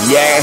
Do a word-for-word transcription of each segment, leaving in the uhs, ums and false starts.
Yeah.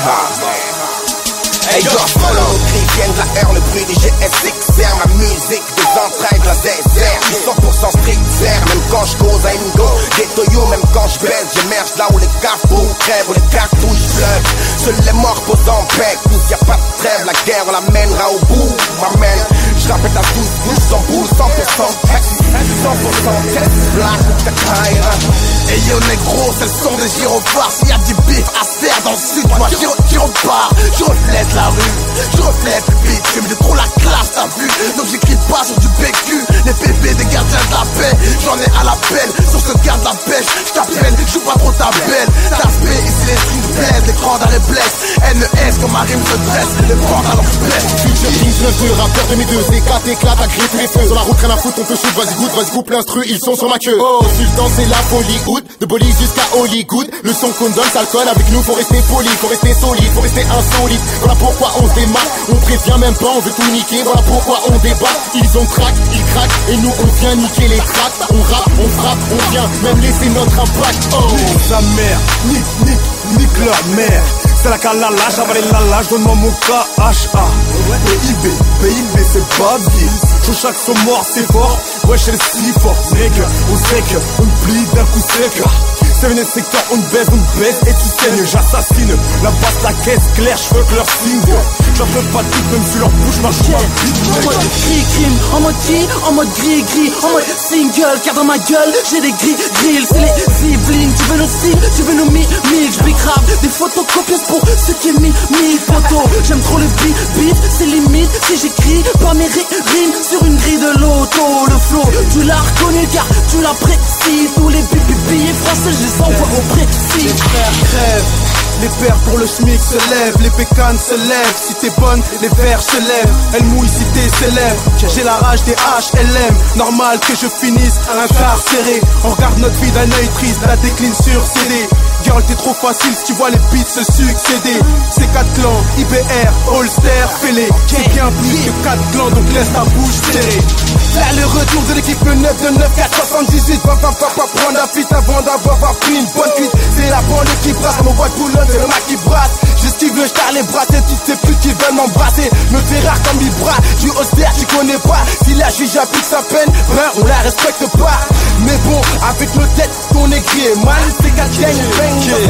Hey yo, follow nos cris viennent de la R, le bruit des G S X R, ma musique des entrailles de la Z Z R. Je suis cent pour cent strict zère, même quand je cause à Ingo. Des Toyo, même quand je baisse, j'émerge là où les capous crèvent, où les cartouches pleuvent. Seuls les morts posent en bec, nous y a pas de trêve, la guerre on la mènera au bout. M'amène, je rappelle à douze bouches sans boule, cent pour cent texte, cent pour cent test, black ou ta caïra. Et yo négro, c'est le son des gyrophares. S'il y a du bif à se faire dans le sud, moi j'y repars. Je reflète la rue, je reflète le bitume. J'ai trop la classe, t'as vu. Donc j'écris pas sur du B Q. Les bébés des gardiens de la paix, j'en ai à l'appel. Sur ce garde la pêche, j't'appelle, joue pas trop ta belle. T'as ici les strings blessent, l'écran d'arrêt blesse. N E S comme ma rime se dresse, les pantalons se blessent. Future Kings neuf deux, rappeur deux mille deux, C quatre éclate, à griffe les feux. Sur la route, rien à foutre, on te shoot, vas-y goûte, vas-y coupe l'instru, ils sont sur ma queue. Oh, Sultan c'est la folie. De Bolly jusqu'à Hollywood, le son qu'on donne ça colle. Avec nous faut rester poli, faut rester solide, faut rester insolite. Voilà pourquoi on se démarque, on prévient même pas, on veut tout niquer. Voilà pourquoi on débat, ils ont crack, ils craquent. Et nous on vient niquer les tracks. On rappe, on frappe, on vient même laisser notre impact. Oh, nique sa mère, nique, nique, nique leur mère. C'est la calala, j'avale la lâche, donne-moi mon K H A. P I B, P I B c'est pas bien. Sur chaque son mort c'est fort, wesh elle si fort. Mec, on sait que on plie d'un coup sec. C'est venu secteur, on baisse, on baisse et tu saignes, j'assassine. La basse, la caisse claire, je veux que leur signe. J'en veux pas toutes, même si leur bouche marche pas vite. En mode gris crime, en mode gris, en mode gris gris, en mode single, car dans ma gueule, j'ai des gris grilles, c'est les Yvelines. Tu veux nos signes, tu veux nos mi mix, j'big grave des photocopies pour ceux qui aiment mi mi photos. J'aime trop le beat, beat, c'est limite si j'écris pas mes ri rimes sur une grille de l'auto. Le flow, tu l'as reconnu car tu l'apprécies. Tous les billets français, je les envoie au précis. Les frères crèvent, les pères pour le SMIC se lèvent, les pécanes se lèvent. Si t'es bonne, les vers se lèvent. Elle mouille si t'es célèbre. J'ai la rage des H L M. Normal que je finisse incarcéré. On regarde notre vie d'un œil triste, la décline sur C D. Girl, t'es trop facile si tu vois les beats se succéder. C'est quatre clans, I B R, Holster, Fêlé. C'est bien plus que quatre clans, donc laisse ta bouche serrée. Là le retour de l'équipe neuf de neuf quatre soixante-dix-huit. Va pas pas pas prendre la fuite avant d'avoir pris une bonne cuite. C'est la banlieue qui brasse, mon bois de boulogne, c'est le Mac qui brasse. J'esquive le star, les bras, c'est toutes ces putes qui veulent m'embrasser. Me fait rare comme Ibra, du Holster, tu connais pas. Si la juge applique sa peine, ben on la respecte pas. Mais bon, avec nos têtes, ton écrit est mal. C'est quatre gang, bang.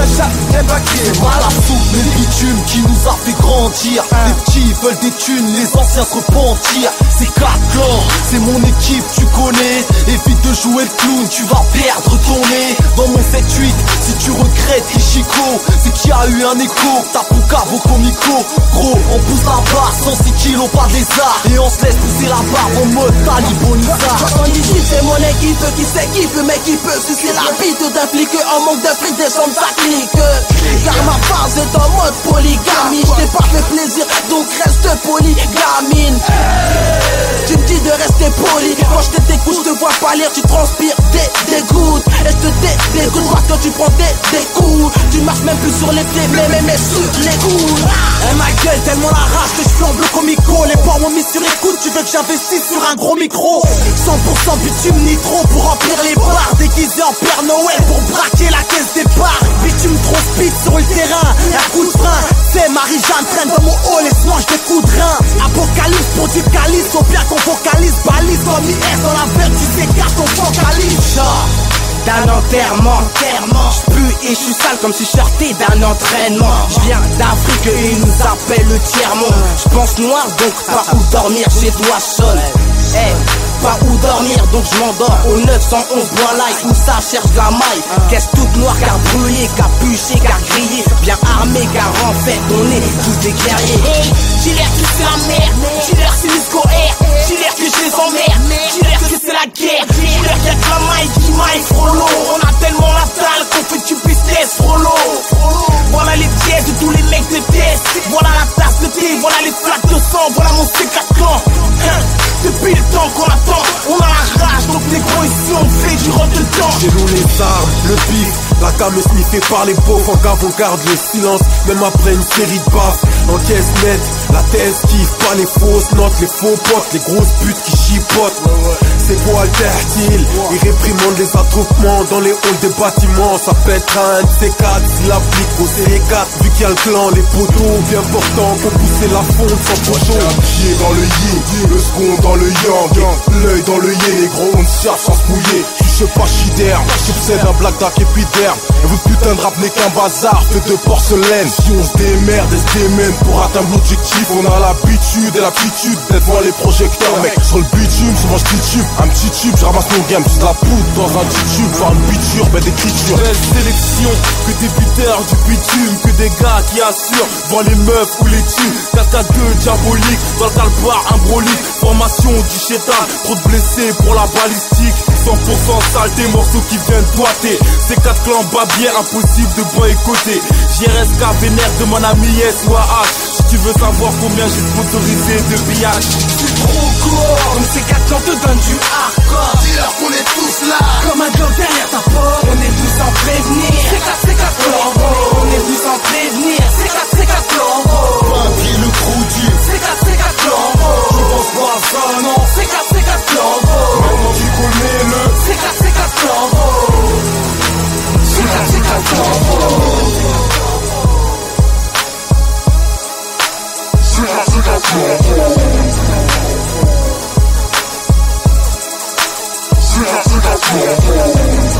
Mal à soupe, le bitume qui nous a fait grandir. Les petits veulent des thunes, les anciens se repentir. C'est quatre clans, c'est mon équipe, tu connais. Évite de jouer le clown, tu vas perdre ton nez. Dans mon sept huit, si tu regrettes les chicots, c'est qu'il y a eu un écho. T'as ton cavo comico. Gros, on pousse la barre, cent six kilos, pas des arts. Et on se laisse pousser la barre en mode talibonisa. soixante-dix-huit, c'est mon équipe qui s'équipe, mais qui peut sucer la bite d'un flic. En manque de fric, des sommes ça clique. Car ma phase est en mode polygamie. Je t'ai pas fait plaisir, donc reste polygamine. Tu me dis de rester poli. Quand je t'écoute, je te vois pas lire, tu transpires des dégoûtes. Et je te dé dégoûte parce que tu prends des, des coups. Tu marches même plus sur les pieds, mais mais mais sur les coudes. Et ma gueule tellement la rage que je flambe le comico. Les porcs m'ont mis sur écoute, tu veux que j'investisse sur un gros micro. Cent pour cent bitume nitro pour remplir les bars. Déguisé en Père Noël pour braquer la caisse départ. Bitume trop speed sur le terrain, un coup de frein. C'est Marie-Jeanne traîne dans mon hall et se mange des coups de rein. Apocalypse pour du calice, faut bien qu'on focalise. Balise comme I S dans la verte, tu t'écartes, on focalise. D'un enterrement, j'pue et j'suis sale comme si j'sortais d'un entraînement. J'viens d'Afrique et ils nous appellent le tiers-monde. J'pense noir donc pas où dormir, chez toi seul. Hey, pas où dormir donc j'm'endors au neuf cent onze bois light où ça cherche la maille. Caisse toute noire car brûlée, capuchée, car grillée. Bien armée car en fait on est tous des guerriers. Hey, j'ai l'air que c'est la merde, j'ai l'air c'est Lisco Air, j'ai l'air que je les emmerde, j'ai l'air que c'est la guerre, j'ai l'air qu'il y a que la maille qui maille frollo. On a tellement la dalle qu'on fait du business frollo. Voilà les pièces de tous les mecs de pièces. Voilà la tasse de thé, voilà les flaques de sang, voilà mon C quatre camp. Depuis le temps qu'on attend, on a la rage, donc les gros ici on fait du rôle de temps. Chez nous les armes, le bif, la cam est sniffée par les beaufs. En cave on garde le silence, même après une série de baffes. En caisse nette, la thèse kiffe pas les fausses notes, les faux potes, les grosses putes qui chipotent. C'est quoi le tertil? Ils réprimandent les attroupements dans les halls des bâtiments. Ça pète un C quatre, s'il applique au C quatre, vu qu'il y a le clan, les poteaux bien portants pour pousser la fonte sans poteau. Un pied dans le yin, le second dans le yang, l'œil dans le yin, les gros on ne cherche sans se mouiller. Je sais pas chider, j'obsède un black dark épiderme. Et votre putain de rap n'est qu'un bazar fait de porcelaine. Si on se démerde et se démène pour atteindre l'objectif, on a l'habitude et l'aptitude d'être devant les projecteurs. Mec, sur le bitume, souvent je titube. Un petit tube, je ramasse mon game, c'est de la poudre dans un titube. Faire une biture, ben d'écriture. Belle sélection, que des buteurs du bitume, que des gars qui assurent devant les meufs ou les thunes. quatre à deux diabolique, dans le calbar imbrolique. Formation du chétan, trop de blessés pour la balistique. cent pour cent saleté, morceaux qui viennent doigter. C'est quatre clans babières, impossible de boycotter. J R S K vénère de mon ami S ou A H. Si tu veux savoir combien j'ai sponsorisé de billages. C'est trop court, comme ces quatre clans te donnent du hardcore. Dis-leur qu'on est tous là, Comme un globe derrière ta porte, on est tous sans prévenir. C'est quatre, c'est quatre clans, on est tous sans prévenir. C'est quatre, c'est quatre clans, un pied le trou dur. c'est quatre, c'est quatre clans. Je pense pas à ça, non. C'est quatre, c'est quatre clans. Maintenant tu connais le. C'est quatre, c'est quatre clans. C'est quatre, c'est quatre clans. C'est la c'est la c'est la c'est la